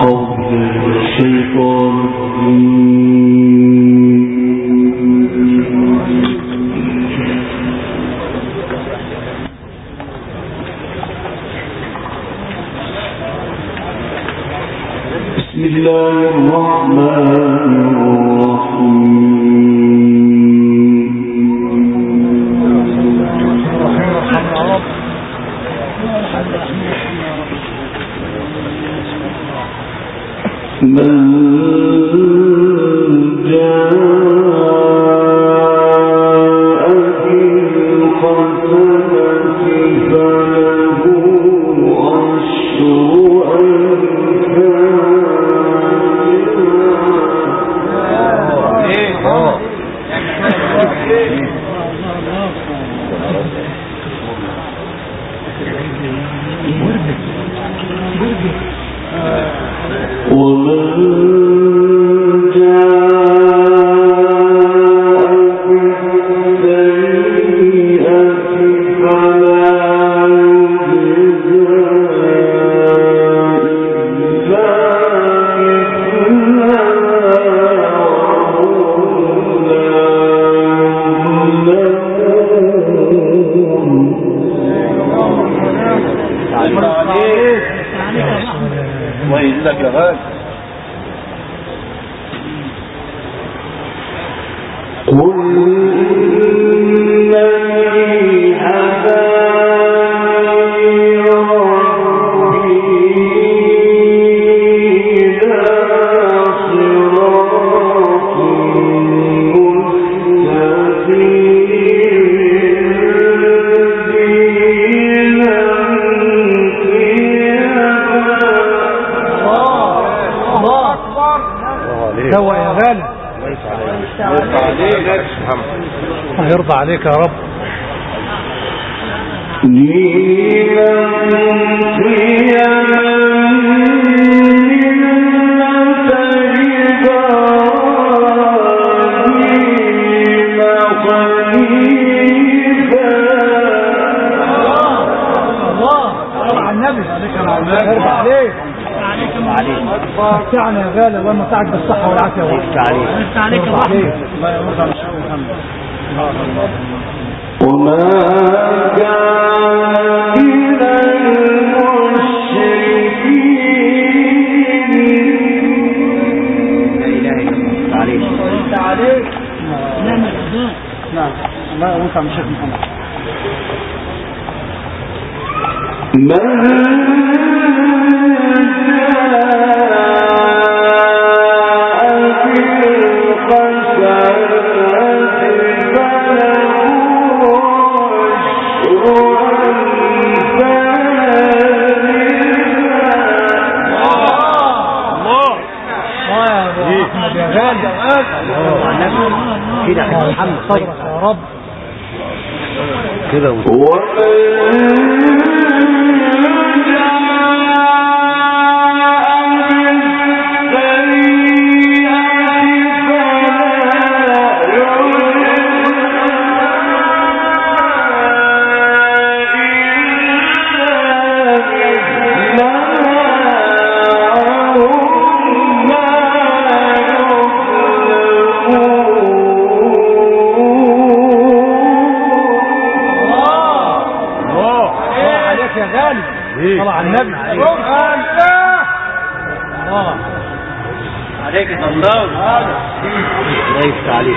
يرضى عليك يا رب. متعنا يا غالي، الله يمتعك بالصحة والعافية. الله عليك الله يرضى على الشيخ محمد. وما كان من المشركين. لا إله إلا الله. عليك نعم الله يرضى على الشيخ محمد. كده محمد صدرك يا رب كده طلع النبي الله عليك الصلاة الله يفتح عليك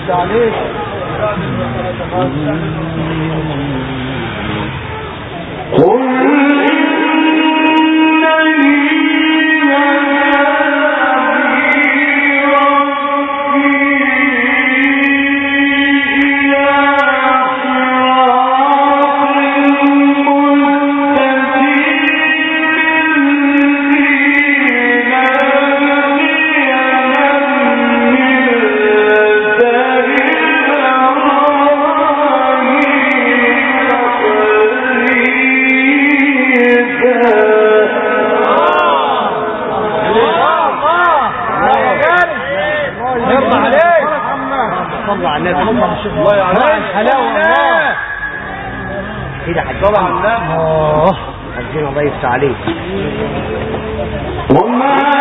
الله يعلم حلاوة الله كده حجر الله حجر الله يفتح عليك. وما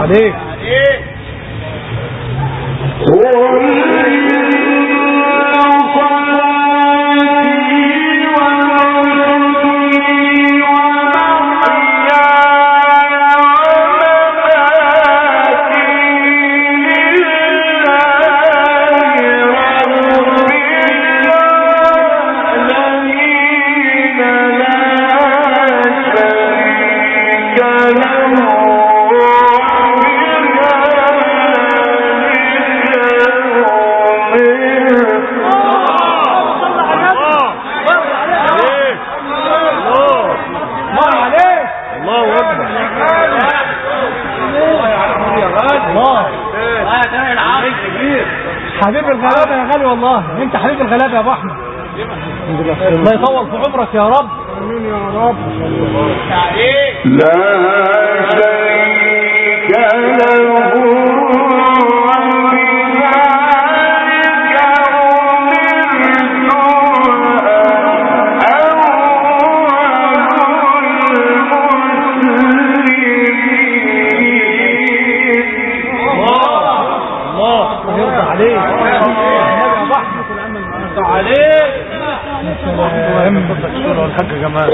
عليك. حبيب الغلابة يا غالي والله، انت حبيب الغلابة يا ابو احمد. الله يطول في عمرك يا رب. امين يا رب. لا شريك له الحاج جمال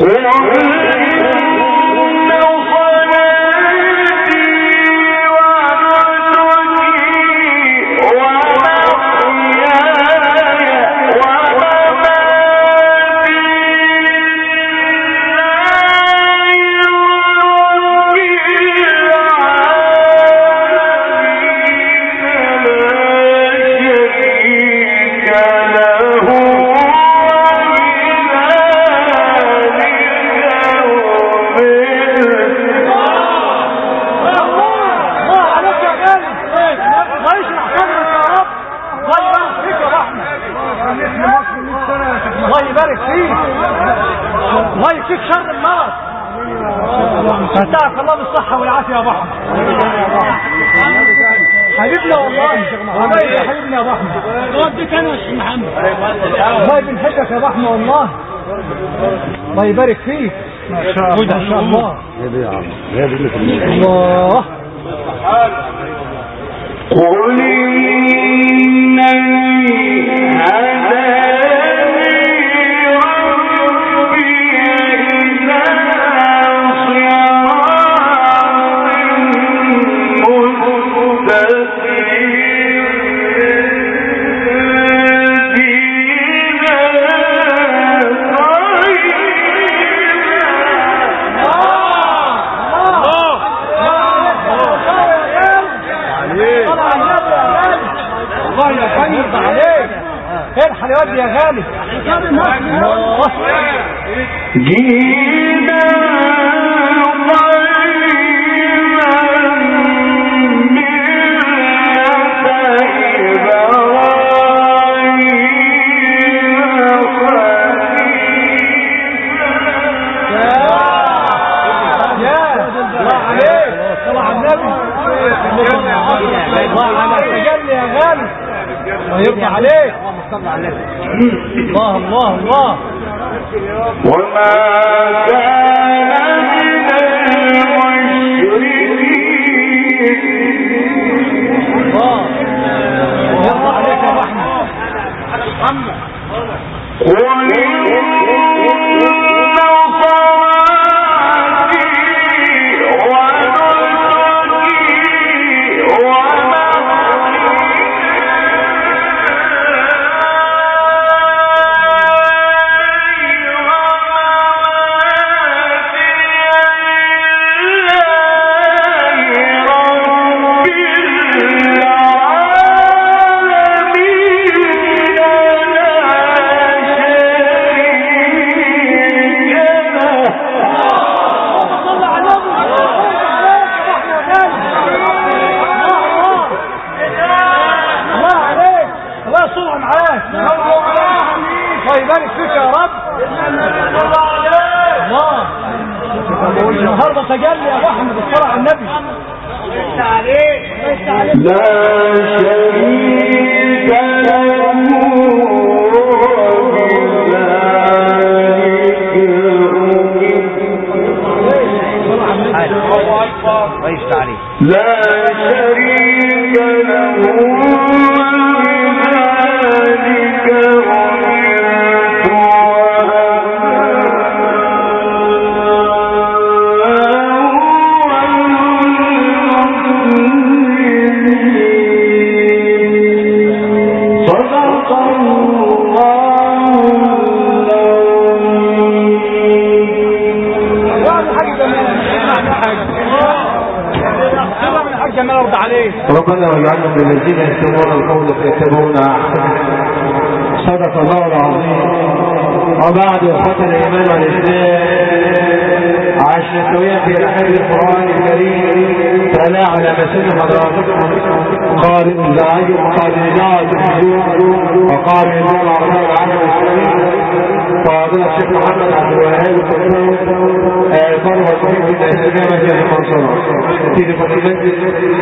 متعك الله بالصحة والعافية يا ابو احمد. حبيبنا والله حبيبنا يا ابو احمد. وديك انا يا شيخ محمد الله بنحبك يا ابو احمد والله. الله يبارك فيك ما شاء الله ما شاء الله. الله قل الحق يودي يا غالي. جينا ويرضى عليك. الله الله الله. وما كان من المشركين. الله يرضى عليك يا محمد. النهارده تجلي يا ابو احمد الصلاه على النبي. لا شريك له لا ربنا واجعلنا من الذين يستمعون القول فيتبعون احسنه. صدق الله العظيم. وبعد اخوة الايمان والاسلام، عشنا سويا في رحاب القران الكريم تعالى على مسن حضراتكم قارئ الزعيم وقارئ وقارئ الدول العربيه العالم الاسلامي فاضل الشيخ محمد عبد الوهاب فرغ في الاستجابه للمنصوره في فصيله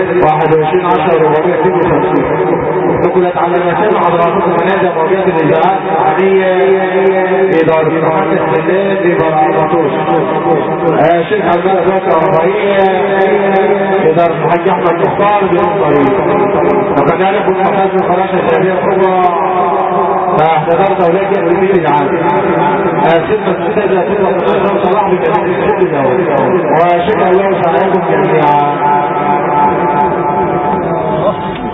21/10/452. نقلت على مسن حضراتكم منازل موجات الاذاعات العاليه إدارة المحدث بالله ببرعبطوش الشيخ عبدالله بكر الرئية إدارة الحاج أحمد مختار بالمطريق. وكذلك المحدث من خلاصة الجامعية الكبرى فاحتضرت أولاد يأتي العام الخدمة السيدة تبقى صلاح بجميع الشكل وشكرا الله سعيكم جميعا.